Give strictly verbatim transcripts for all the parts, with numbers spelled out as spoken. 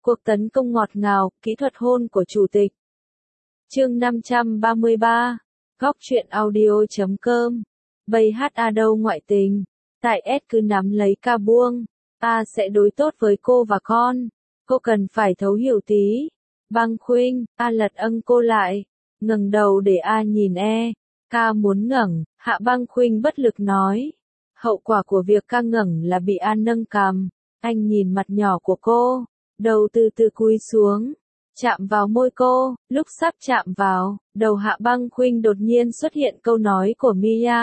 Cuộc tấn công ngọt ngào, kỹ thuật hôn của chủ tịch. Chương năm trăm ba mươi ba. Góc truyện audio chấm com. Bây hát A đâu ngoại tình. Tại S cứ nắm lấy ca buông. A sẽ đối tốt với cô và con. Cô cần phải thấu hiểu tí. Băng khuynh, A lật âng cô lại. Ngẩng đầu để A nhìn E. Ca muốn ngẩng, Hạ Băng khuynh bất lực nói. Hậu quả của việc ca ngẩng là bị A nâng cằm. Anh nhìn mặt nhỏ của cô. Đầu từ từ cúi xuống, chạm vào môi cô, lúc sắp chạm vào, đầu Hạ Băng khuynh đột nhiên xuất hiện câu nói của Mia.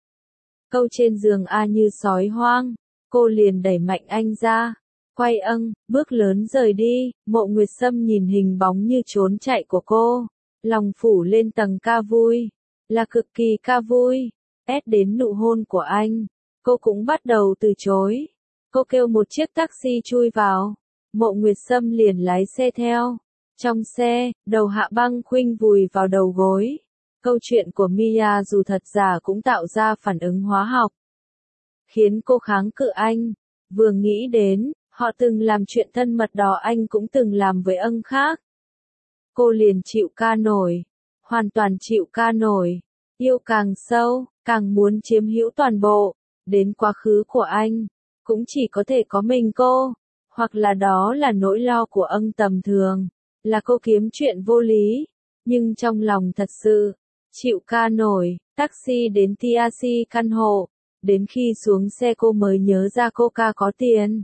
Câu trên giường A như sói hoang, cô liền đẩy mạnh anh ra, quay âng, bước lớn rời đi, Mộ Nguyệt Sâm nhìn hình bóng như trốn chạy của cô, lòng phủ lên tầng ca vui, là cực kỳ ca vui, ép đến nụ hôn của anh, cô cũng bắt đầu từ chối, cô kêu một chiếc taxi chui vào. Mộ Nguyệt Sâm liền lái xe theo. Trong xe, đầu Hạ Băng khuynh vùi vào đầu gối. Câu chuyện của Mia dù thật giả cũng tạo ra phản ứng hóa học. Khiến cô kháng cự anh. Vừa nghĩ đến, họ từng làm chuyện thân mật đó anh cũng từng làm với âng khác. Cô liền chịu ca nổi. Hoàn toàn chịu ca nổi. Yêu càng sâu, càng muốn chiếm hữu toàn bộ. Đến quá khứ của anh. Cũng chỉ có thể có mình cô. Hoặc là đó là nỗi lo của âng tầm thường, là cô kiếm chuyện vô lý, nhưng trong lòng thật sự, chịu ca nổi, taxi đến tê a xê căn hộ, đến khi xuống xe cô mới nhớ ra cô ca có tiền.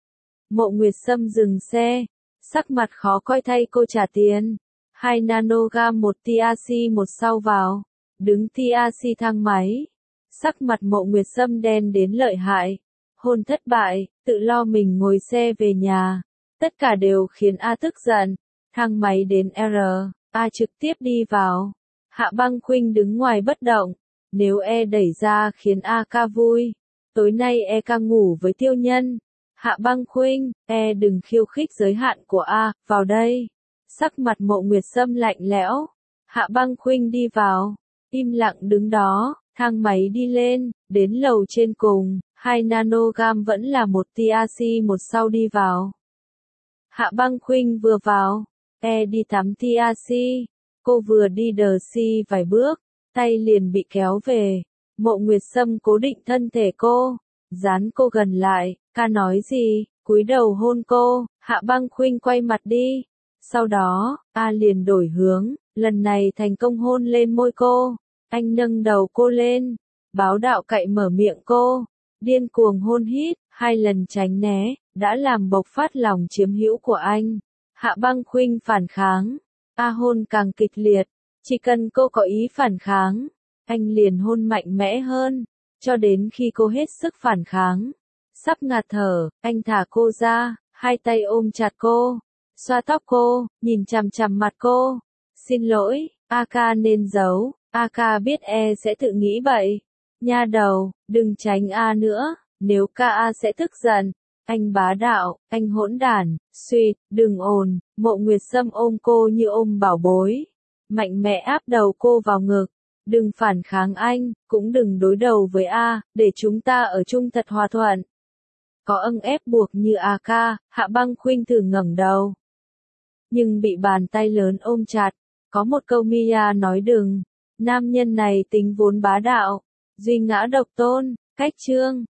Mộ Nguyệt Sâm dừng xe, sắc mặt khó coi thay cô trả tiền, hai nanogam một tê a xê một sau vào, đứng tê a xê thang máy, sắc mặt Mộ Nguyệt Sâm đen đến lợi hại. Hôn thất bại, tự lo mình ngồi xe về nhà. Tất cả đều khiến A tức giận. Thang máy đến R, A trực tiếp đi vào. Hạ Băng khuynh đứng ngoài bất động. Nếu E đẩy ra khiến A ca vui. Tối nay E ca ngủ với Tiêu Nhân. Hạ Băng khuynh, E đừng khiêu khích giới hạn của A, vào đây. Sắc mặt Mộ Nguyệt Sâm lạnh lẽo. Hạ Băng khuynh đi vào. Im lặng đứng đó, thang máy đi lên, đến lầu trên cùng. hai nanogam vẫn là một tê a xê một sau đi vào. Hạ Băng khuynh vừa vào, E đi tắm tê a xê, cô vừa đi đờ xi vài bước, tay liền bị kéo về. Mộ Nguyệt Sâm cố định thân thể cô, dán cô gần lại, ca nói gì, cúi đầu hôn cô, Hạ Băng khuynh quay mặt đi. Sau đó, A liền đổi hướng, lần này thành công hôn lên môi cô, anh nâng đầu cô lên, báo đạo cậy mở miệng cô. Điên cuồng hôn hít, hai lần tránh né, đã làm bộc phát lòng chiếm hữu của anh. Hạ Băng khuynh phản kháng, A hôn càng kịch liệt, chỉ cần cô có ý phản kháng, anh liền hôn mạnh mẽ hơn, cho đến khi cô hết sức phản kháng. Sắp ngạt thở, anh thả cô ra, hai tay ôm chặt cô, xoa tóc cô, nhìn chằm chằm mặt cô. Xin lỗi, A ca nên giấu, A ca biết E sẽ tự nghĩ vậy. Nha đầu, đừng tránh A nữa, nếu ca A sẽ tức giận. Anh bá đạo, anh hỗn đản, suýt, đừng ồn. Mộ Nguyệt Sâm ôm cô như ôm bảo bối. Mạnh mẽ áp đầu cô vào ngực. Đừng phản kháng anh, cũng đừng đối đầu với A, để chúng ta ở chung thật hòa thuận. Có âng ép buộc như A ca, Hạ Băng khuynh thử ngẩng đầu. Nhưng bị bàn tay lớn ôm chặt. Có một câu Mia nói đừng. Nam nhân này tính vốn bá đạo. Duy ngã độc tôn, cách chương,